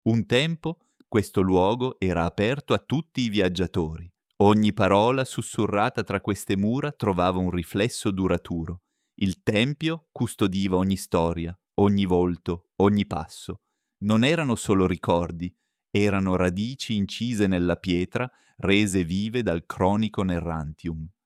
Un tempo questo luogo era aperto a tutti i viaggiatori. Ogni parola sussurrata tra queste mura trovava un riflesso duraturo. Il tempio custodiva ogni storia, ogni volto, ogni passo. Non erano solo ricordi, erano radici incise nella pietra, rese vive dal Chronicon Errantium.